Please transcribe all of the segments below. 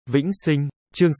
Vĩnh Sinh, chương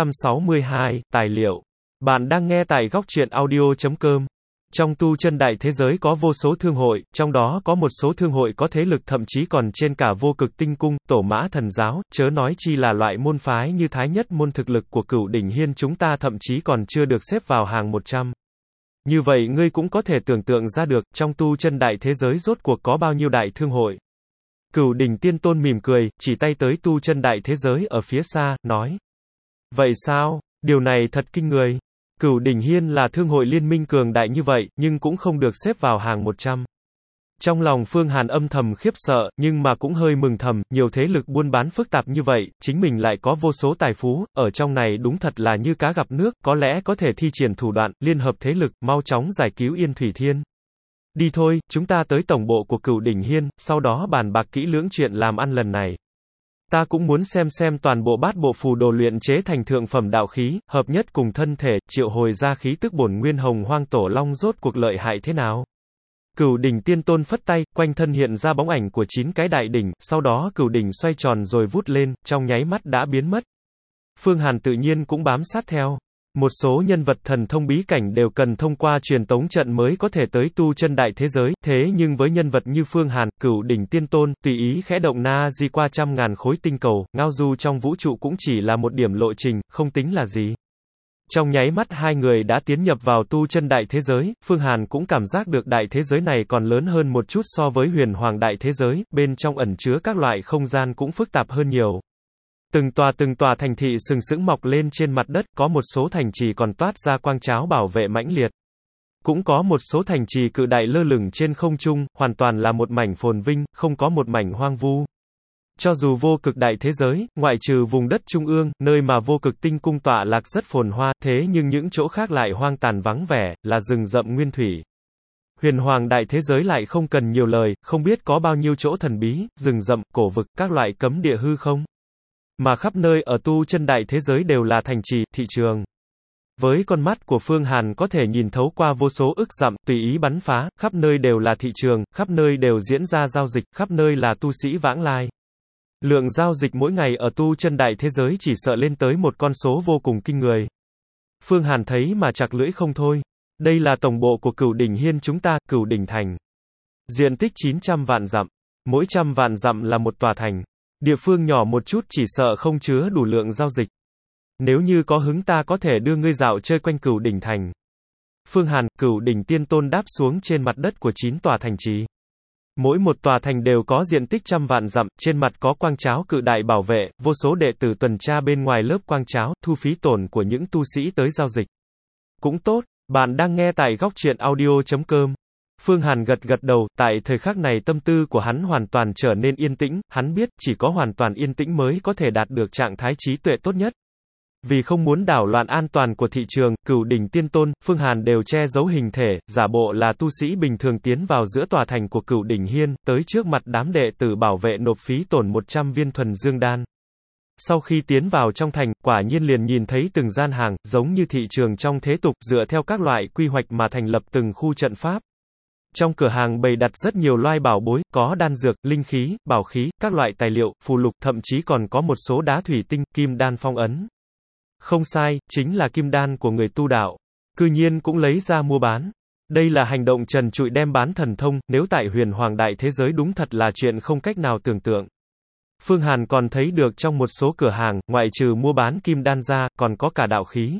662, tài liệu. Bạn đang nghe tại góc truyện audio.com. Trong tu chân đại thế giới có vô số thương hội, trong đó có một số thương hội có thế lực thậm chí còn trên cả vô cực tinh cung, tổ mã thần giáo, chớ nói chi là loại môn phái như Thái Nhất môn thực lực của Cửu Đỉnh Hiên chúng ta thậm chí còn chưa được xếp vào hàng 100. Như vậy ngươi cũng có thể tưởng tượng ra được, trong tu chân đại thế giới rốt cuộc có bao nhiêu đại thương hội. Cửu Đỉnh Tiên Tôn mỉm cười, chỉ tay tới tu chân đại thế giới ở phía xa, nói. Vậy sao? Điều này thật kinh người. Cửu Đỉnh Hiên là thương hội liên minh cường đại như vậy, nhưng cũng không được xếp vào hàng 100. Trong lòng Phương Hàn âm thầm khiếp sợ, nhưng mà cũng hơi mừng thầm, nhiều thế lực buôn bán phức tạp như vậy, chính mình lại có vô số tài phú, ở trong này đúng thật là như cá gặp nước, có lẽ có thể thi triển thủ đoạn, liên hợp thế lực, mau chóng giải cứu Yên Thủy Thiên. Đi thôi, chúng ta tới tổng bộ của Cửu Đỉnh Hiên, sau đó bàn bạc kỹ lưỡng chuyện làm ăn lần này. Ta cũng muốn xem toàn bộ bát bộ phù đồ luyện chế thành thượng phẩm đạo khí, hợp nhất cùng thân thể, triệu hồi ra khí tức bổn nguyên hồng hoang tổ long rốt cuộc lợi hại thế nào. Cửu Đỉnh Tiên Tôn phất tay, quanh thân hiện ra bóng ảnh của 9 cái đại đỉnh, sau đó cửu đỉnh xoay tròn rồi vút lên, trong nháy mắt đã biến mất. Phương Hàn tự nhiên cũng bám sát theo. Một số nhân vật thần thông bí cảnh đều cần thông qua truyền tống trận mới có thể tới tu chân đại thế giới, thế nhưng với nhân vật như Phương Hàn, Cửu Đỉnh Tiên Tôn, tùy ý khẽ động na di qua trăm ngàn khối tinh cầu, ngao du trong vũ trụ cũng chỉ là một điểm lộ trình, không tính là gì. Trong nháy mắt hai người đã tiến nhập vào tu chân đại thế giới, Phương Hàn cũng cảm giác được đại thế giới này còn lớn hơn một chút so với huyền hoàng đại thế giới, bên trong ẩn chứa các loại không gian cũng phức tạp hơn nhiều. Từng tòa thành thị sừng sững mọc lên trên mặt đất, có một số thành trì còn toát ra quang tráo bảo vệ mãnh liệt. Cũng có một số thành trì cự đại lơ lửng trên không trung, hoàn toàn là một mảnh phồn vinh, không có một mảnh hoang vu. Cho dù vô cực đại thế giới, ngoại trừ vùng đất trung ương, nơi mà vô cực tinh cung tọa lạc rất phồn hoa, thế nhưng những chỗ khác lại hoang tàn vắng vẻ, là rừng rậm nguyên thủy. Huyền hoàng đại thế giới lại không cần nhiều lời, không biết có bao nhiêu chỗ thần bí, rừng rậm, cổ vực, các loại cấm địa hư không. Mà khắp nơi ở tu chân đại thế giới đều là thành trì, thị trường. Với con mắt của Phương Hàn có thể nhìn thấu qua vô số ức dặm, tùy ý bắn phá, khắp nơi đều là thị trường, khắp nơi đều diễn ra giao dịch, khắp nơi là tu sĩ vãng lai. Lượng giao dịch mỗi ngày ở tu chân đại thế giới chỉ sợ lên tới một con số vô cùng kinh người. Phương Hàn thấy mà chặt lưỡi không thôi. Đây là tổng bộ của Cửu Đỉnh Hiên chúng ta, Cửu Đỉnh Thành. Diện tích 900 vạn dặm. Mỗi 100 vạn dặm là một tòa thành. Địa phương nhỏ một chút chỉ sợ không chứa đủ lượng giao dịch. Nếu như có hứng ta có thể đưa ngươi dạo chơi quanh Cửu Đỉnh Thành. Phương Hàn, Cửu Đỉnh Tiên Tôn đáp xuống trên mặt đất của 9 tòa thành trì. Mỗi một tòa thành đều có diện tích 100 vạn dặm, trên mặt có quang tráo cự đại bảo vệ, vô số đệ tử tuần tra bên ngoài lớp quang tráo, thu phí tổn của những tu sĩ tới giao dịch. Cũng tốt, bạn đang nghe tại góc truyện audio.com. Phương Hàn gật đầu, tại thời khắc này tâm tư của hắn hoàn toàn trở nên yên tĩnh, hắn biết, chỉ có hoàn toàn yên tĩnh mới có thể đạt được trạng thái trí tuệ tốt nhất. Vì không muốn đảo loạn an toàn của thị trường, Cửu Đỉnh Tiên Tôn, Phương Hàn đều che giấu hình thể, giả bộ là tu sĩ bình thường tiến vào giữa tòa thành của Cửu Đỉnh Hiên, tới trước mặt đám đệ tử bảo vệ nộp phí tổn 100 viên thuần dương đan. Sau khi tiến vào trong thành, quả nhiên liền nhìn thấy từng gian hàng, giống như thị trường trong thế tục, dựa theo các loại quy hoạch mà thành lập từng khu trận pháp. Trong cửa hàng bày đặt rất nhiều loại bảo bối, có đan dược, linh khí, bảo khí, các loại tài liệu, phù lục, thậm chí còn có một số đá thủy tinh, kim đan phong ấn. Không sai, chính là kim đan của người tu đạo. Cư nhiên cũng lấy ra mua bán. Đây là hành động trần trụi đem bán thần thông, nếu tại huyền hoàng đại thế giới đúng thật là chuyện không cách nào tưởng tượng. Phương Hàn còn thấy được trong một số cửa hàng, ngoại trừ mua bán kim đan ra, còn có cả đạo khí.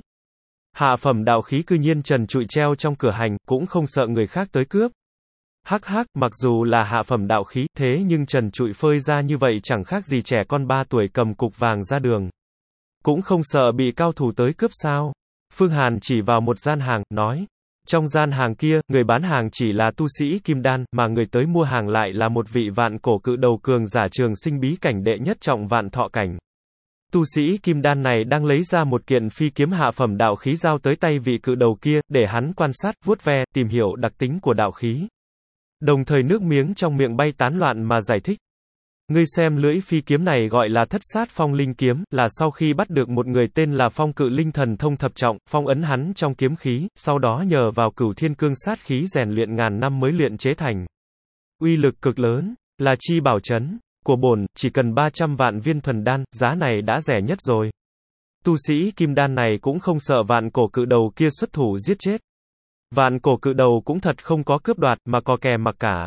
Hạ phẩm đạo khí cư nhiên trần trụi treo trong cửa hàng, cũng không sợ người khác tới cướp. Hắc, mặc dù là hạ phẩm đạo khí, thế nhưng trần trụi phơi ra như vậy chẳng khác gì trẻ con 3 tuổi cầm cục vàng ra đường. Cũng không sợ bị cao thủ tới cướp sao? Phương Hàn chỉ vào một gian hàng, nói. Trong gian hàng kia, người bán hàng chỉ là tu sĩ kim đan, mà người tới mua hàng lại là một vị vạn cổ cự đầu cường giả trường sinh bí cảnh đệ nhất trọng vạn thọ cảnh. Tu sĩ kim đan này đang lấy ra một kiện phi kiếm hạ phẩm đạo khí giao tới tay vị cự đầu kia, để hắn quan sát, vuốt ve, tìm hiểu đặc tính của đạo khí. Đồng thời nước miếng trong miệng bay tán loạn mà giải thích. Ngươi xem lưỡi phi kiếm này gọi là Thất Sát Phong Linh Kiếm, là sau khi bắt được một người tên là Phong Cự Linh thần thông thập trọng, phong ấn hắn trong kiếm khí, sau đó nhờ vào Cửu Thiên Cương sát khí rèn luyện ngàn năm mới luyện chế thành. Uy lực cực lớn, là chi bảo trấn. Của bổn, chỉ cần 300 vạn viên thuần đan, giá này đã rẻ nhất rồi. Tu sĩ kim đan này cũng không sợ vạn cổ cự đầu kia xuất thủ giết chết. Vạn cổ cự đầu cũng thật không có cướp đoạt, mà có kè mặc cả.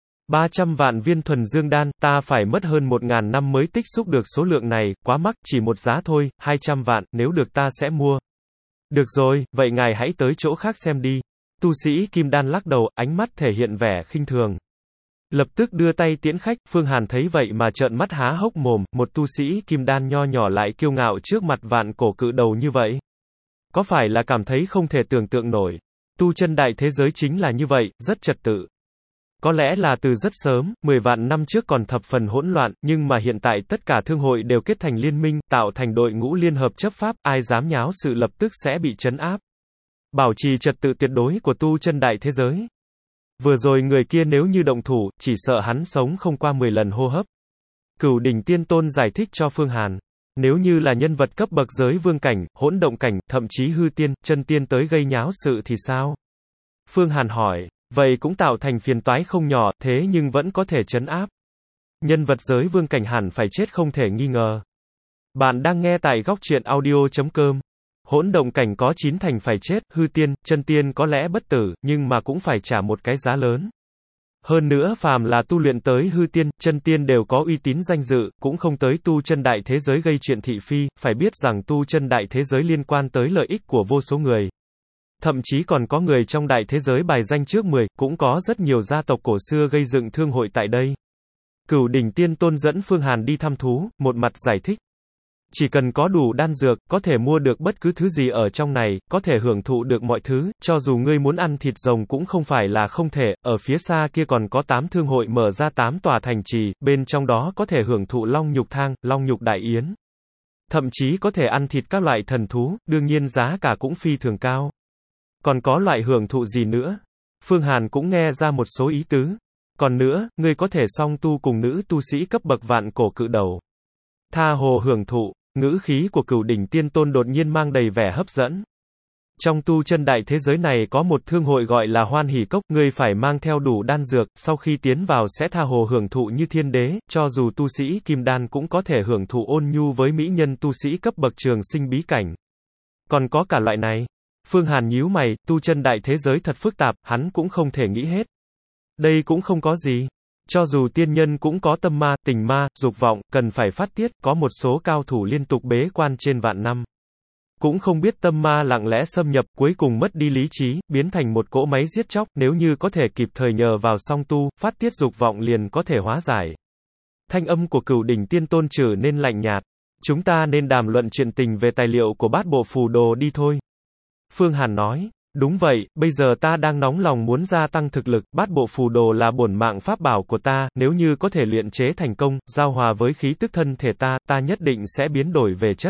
300 vạn viên thuần dương đan, ta phải mất hơn 1.000 năm mới tích xúc được số lượng này, quá mắc, chỉ một giá thôi, 200 vạn, nếu được ta sẽ mua. Được rồi, vậy ngài hãy tới chỗ khác xem đi. Tu sĩ kim đan lắc đầu, ánh mắt thể hiện vẻ khinh thường. Lập tức đưa tay tiễn khách, Phương Hàn thấy vậy mà trợn mắt há hốc mồm, một tu sĩ kim đan nho nhỏ lại kiêu ngạo trước mặt vạn cổ cự đầu như vậy. Có phải là cảm thấy không thể tưởng tượng nổi. Tu chân đại thế giới chính là như vậy, rất trật tự. Có lẽ là từ rất sớm, 10 vạn năm trước còn thập phần hỗn loạn, nhưng mà hiện tại tất cả thương hội đều kết thành liên minh, tạo thành đội ngũ liên hợp chấp pháp, ai dám nháo sự lập tức sẽ bị trấn áp. Bảo trì trật tự tuyệt đối của tu chân đại thế giới. Vừa rồi người kia nếu như động thủ, chỉ sợ hắn sống không qua 10 lần hô hấp. Cửu đỉnh tiên tôn giải thích cho Phương Hàn. Nếu như là nhân vật cấp bậc giới vương cảnh, hỗn động cảnh, thậm chí hư tiên, chân tiên tới gây nháo sự thì sao? Phương Hàn hỏi. Vậy cũng tạo thành phiền toái không nhỏ, thế nhưng vẫn có thể trấn áp. Nhân vật giới vương cảnh hẳn phải chết không thể nghi ngờ. Bạn đang nghe tại góc truyện audio.com. Hỗn động cảnh có 9 thành phải chết, hư tiên, chân tiên có lẽ bất tử, nhưng mà cũng phải trả một cái giá lớn. Hơn nữa phàm là tu luyện tới hư tiên, chân tiên đều có uy tín danh dự, cũng không tới tu chân đại thế giới gây chuyện thị phi, phải biết rằng tu chân đại thế giới liên quan tới lợi ích của vô số người. Thậm chí còn có người trong đại thế giới bài danh trước 10, cũng có rất nhiều gia tộc cổ xưa gây dựng thương hội tại đây. Cửu đỉnh tiên tôn dẫn Phương Hàn đi thăm thú, một mặt giải thích. Chỉ cần có đủ đan dược, có thể mua được bất cứ thứ gì ở trong này, có thể hưởng thụ được mọi thứ, cho dù ngươi muốn ăn thịt rồng cũng không phải là không thể, ở phía xa kia còn có 8 thương hội mở ra 8 tòa thành trì, bên trong đó có thể hưởng thụ long nhục thang, long nhục đại yến. Thậm chí có thể ăn thịt các loại thần thú, đương nhiên giá cả cũng phi thường cao. Còn có loại hưởng thụ gì nữa? Phương Hàn cũng nghe ra một số ý tứ. Còn nữa, ngươi có thể song tu cùng nữ tu sĩ cấp bậc vạn cổ cự đầu. Tha hồ hưởng thụ, ngữ khí của cửu đỉnh tiên tôn đột nhiên mang đầy vẻ hấp dẫn. Trong tu chân đại thế giới này có một thương hội gọi là Hoan Hỷ Cốc, ngươi phải mang theo đủ đan dược, sau khi tiến vào sẽ tha hồ hưởng thụ như thiên đế, cho dù tu sĩ kim đan cũng có thể hưởng thụ ôn nhu với mỹ nhân tu sĩ cấp bậc trường sinh bí cảnh. Còn có cả loại này. Phương Hàn nhíu mày, tu chân đại thế giới thật phức tạp, hắn cũng không thể nghĩ hết. Đây cũng không có gì. Cho dù tiên nhân cũng có tâm ma, tình ma, dục vọng, cần phải phát tiết, có một số cao thủ liên tục bế quan trên vạn năm. Cũng không biết tâm ma lặng lẽ xâm nhập, cuối cùng mất đi lý trí, biến thành một cỗ máy giết chóc, nếu như có thể kịp thời nhờ vào song tu, phát tiết dục vọng liền có thể hóa giải. Thanh âm của cửu đỉnh tiên tôn trở nên lạnh nhạt. Chúng ta nên đàm luận chuyện tình về tài liệu của bát bộ phù đồ đi thôi. Phương Hàn nói, đúng vậy, bây giờ ta đang nóng lòng muốn gia tăng thực lực, bát bộ phù đồ là bổn mạng pháp bảo của ta, nếu như có thể luyện chế thành công, giao hòa với khí tức thân thể ta nhất định sẽ biến đổi về chất.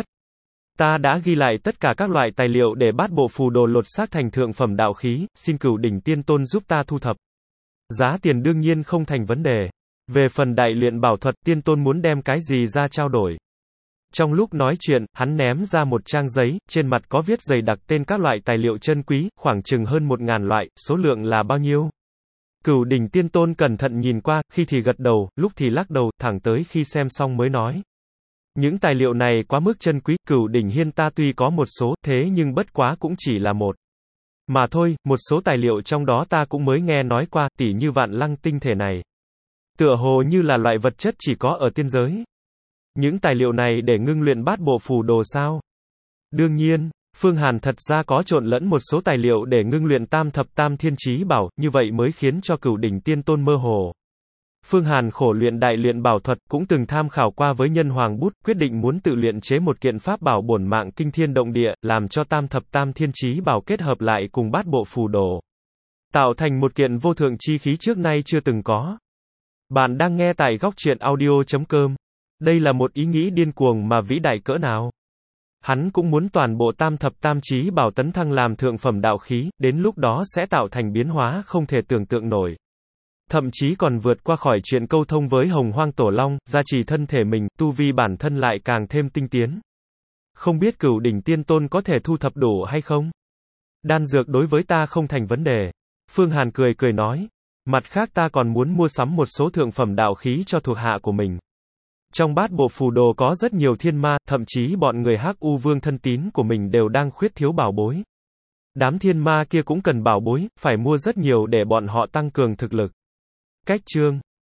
Ta đã ghi lại tất cả các loại tài liệu để bát bộ phù đồ lột xác thành thượng phẩm đạo khí, xin cửu đỉnh tiên tôn giúp ta thu thập. Giá tiền đương nhiên không thành vấn đề. Về phần đại luyện bảo thuật, tiên tôn muốn đem cái gì ra trao đổi. Trong lúc nói chuyện, hắn ném ra một trang giấy, trên mặt có viết dày đặc tên các loại tài liệu chân quý, khoảng chừng hơn 1.000 loại, số lượng là bao nhiêu? Cửu đỉnh tiên tôn cẩn thận nhìn qua, khi thì gật đầu, lúc thì lắc đầu, thẳng tới khi xem xong mới nói. Những tài liệu này quá mức chân quý, cửu đỉnh hiên ta tuy có một số, thế nhưng bất quá cũng chỉ là một. Mà thôi, một số tài liệu trong đó ta cũng mới nghe nói qua, tỉ như vạn lăng tinh thể này. Tựa hồ như là loại vật chất chỉ có ở tiên giới. Những tài liệu này để ngưng luyện bát bộ phù đồ sao? Đương nhiên, Phương Hàn thật ra có trộn lẫn một số tài liệu để ngưng luyện tam thập tam thiên chí bảo, như vậy mới khiến cho cửu đỉnh tiên tôn mơ hồ. Phương Hàn khổ luyện đại luyện bảo thuật, cũng từng tham khảo qua với nhân hoàng bút, quyết định muốn tự luyện chế một kiện pháp bảo bổn mạng kinh thiên động địa, làm cho tam thập tam thiên chí bảo kết hợp lại cùng bát bộ phù đồ. Tạo thành một kiện vô thượng chi khí trước nay chưa từng có. Bạn đang nghe tại góc truyện audio.com. Đây là một ý nghĩ điên cuồng mà vĩ đại cỡ nào. Hắn cũng muốn toàn bộ tam thập tam chí bảo tấn thăng làm thượng phẩm đạo khí, đến lúc đó sẽ tạo thành biến hóa không thể tưởng tượng nổi. Thậm chí còn vượt qua khỏi chuyện câu thông với Hồng Hoang Tổ Long, gia trì thân thể mình, tu vi bản thân lại càng thêm tinh tiến. Không biết cửu đỉnh tiên tôn có thể thu thập đủ hay không? Đan dược đối với ta không thành vấn đề. Phương Hàn cười nói. Mặt khác ta còn muốn mua sắm một số thượng phẩm đạo khí cho thuộc hạ của mình. Trong bát bộ phù đồ có rất nhiều thiên ma, thậm chí bọn người Hắc U Vương thân tín của mình đều đang khuyết thiếu bảo bối. Đám thiên ma kia cũng cần bảo bối, phải mua rất nhiều để bọn họ tăng cường thực lực. Cách chương